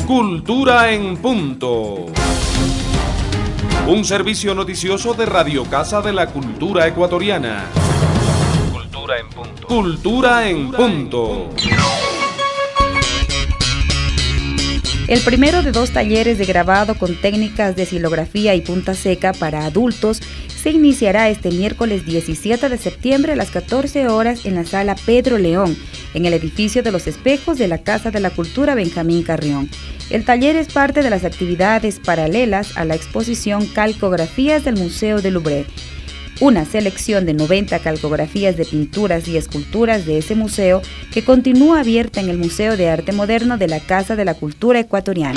Cultura en Punto. Un servicio noticioso de Radio Casa de la Cultura Ecuatoriana. Cultura en Punto. Cultura en Punto. El primero de 2 talleres de grabado con técnicas de xilografía y punta seca para adultos se iniciará este miércoles 17 de septiembre a las 14 horas en la sala Pedro León, en el edificio de los espejos de la Casa de la Cultura Benjamín Carrión. El taller es parte de las actividades paralelas a la exposición Calcografías del Museo del Louvre, una selección de 90 calcografías de pinturas y esculturas de ese museo que continúa abierta en el Museo de Arte Moderno de la Casa de la Cultura Ecuatoriana.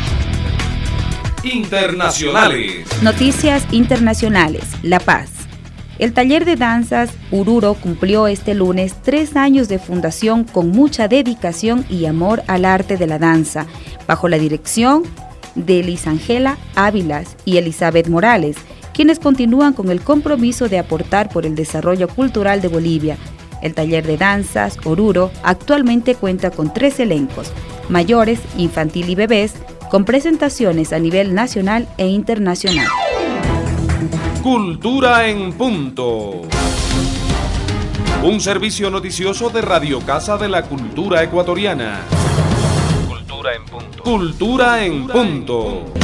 Internacionales. Noticias internacionales. La Paz. El taller de danzas Oruro cumplió este lunes 3 años de fundación con mucha dedicación y amor al arte de la danza, bajo la dirección de Lisangela Ávilas y Elizabeth Morales, quienes continúan con el compromiso de aportar por el desarrollo cultural de Bolivia. El taller de danzas Oruro actualmente cuenta con 3 elencos, mayores, infantil y bebés, con presentaciones a nivel nacional e internacional. Cultura en Punto. Un servicio noticioso de Radio Casa de la Cultura Ecuatoriana. Cultura en Punto. Cultura en Punto.